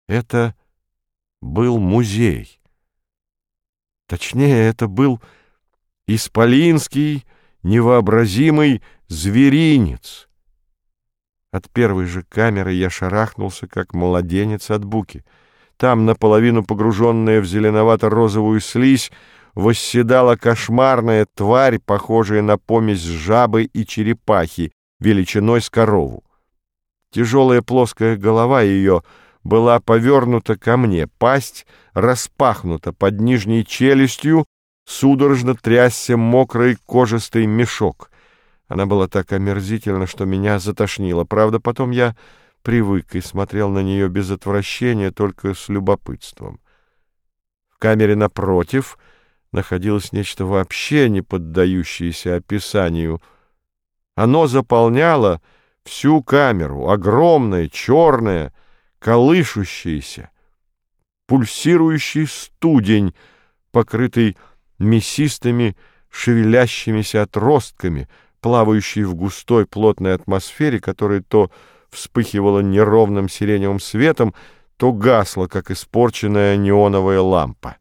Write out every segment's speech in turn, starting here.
Это был музей. Точнее, это был исполинский, невообразимый зверинец. От первой же камеры я шарахнулся, как младенец от буки. Там, наполовину погруженная в зеленовато-розовую слизь, восседала кошмарная тварь, похожая на помесь жабы и черепахи, величиной с корову. Тяжелая плоская голова ее была повернута ко мне, пасть распахнута под нижней челюстью, судорожно трясся мокрый кожистый мешок. Она была так омерзительна, что меня затошнило. Правда, потом я привык и смотрел на нее без отвращения, только с любопытством. В камере напротив находилось нечто вообще не поддающееся описанию. Оно заполняло всю камеру, огромное, черное, колышущееся, пульсирующий студень, покрытый мясистыми шевелящимися отростками, плавающий в густой плотной атмосфере, которая то вспыхивала неровным сиреневым светом, то гасла, как испорченная неоновая лампа.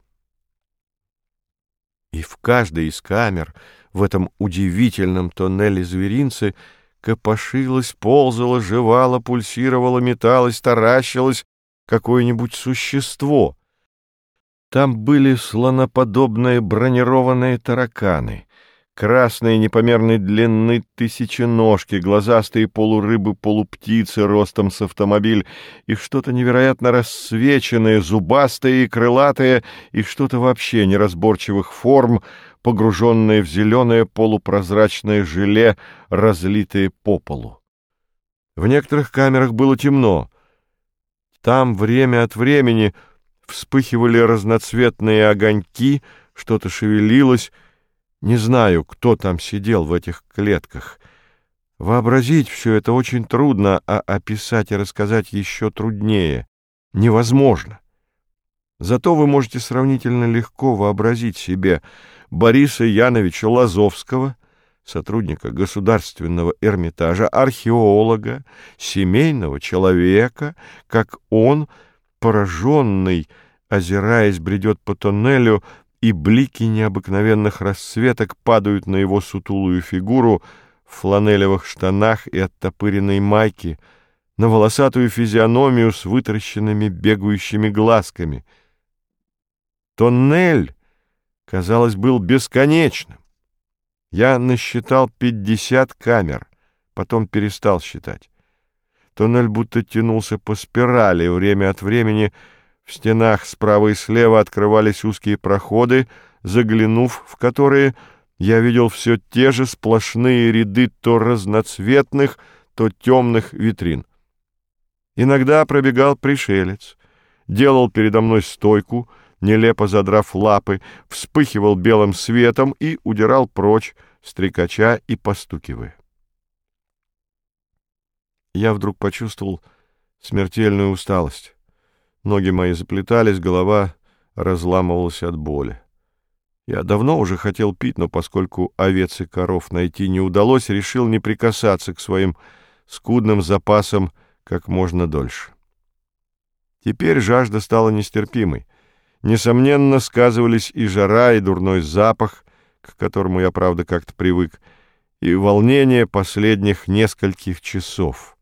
И в каждой из камер в этом удивительном тоннеле зверинца копошилось, ползало, жевало, пульсировало, металось, таращилось какое-нибудь существо. Там были слоноподобные бронированные тараканы, красные непомерной длины тысяченожки, глазастые полурыбы-полуптицы ростом с автомобиль и что-то невероятно рассвеченное, зубастое и крылатое, и что-то вообще неразборчивых форм, погруженное в зеленое полупрозрачное желе, разлитое по полу. В некоторых камерах было темно. Там время от времени вспыхивали разноцветные огоньки, что-то шевелилось. Не знаю, кто там сидел в этих клетках. Вообразить все это очень трудно, а описать и рассказать еще труднее. Невозможно. Зато вы можете сравнительно легко вообразить себе Бориса Яновича Лазовского, сотрудника Государственного Эрмитажа, археолога, семейного человека, как он, пораженный, озираясь, бредет по тоннелю, и блики необыкновенных расцветок падают на его сутулую фигуру в фланелевых штанах и оттопыренной майке, на волосатую физиономию с вытаращенными бегающими глазками. Тоннель, казалось, был бесконечным. Я насчитал 50 камер, потом перестал считать. Тоннель будто тянулся по спирали, время от времени в стенах справа и слева открывались узкие проходы, заглянув в которые, я видел все те же сплошные ряды то разноцветных, то темных витрин. Иногда пробегал пришелец, делал передо мной стойку, нелепо задрав лапы, вспыхивал белым светом и удирал прочь, стрекача и постукивая. Я вдруг почувствовал смертельную усталость. Ноги мои заплетались, голова разламывалась от боли. Я давно уже хотел пить, но поскольку овец и коров найти не удалось, решил не прикасаться к своим скудным запасам как можно дольше. Теперь жажда стала нестерпимой. Несомненно, сказывались и жара, и дурной запах, к которому я, правда, как-то привык, и волнение последних нескольких часов.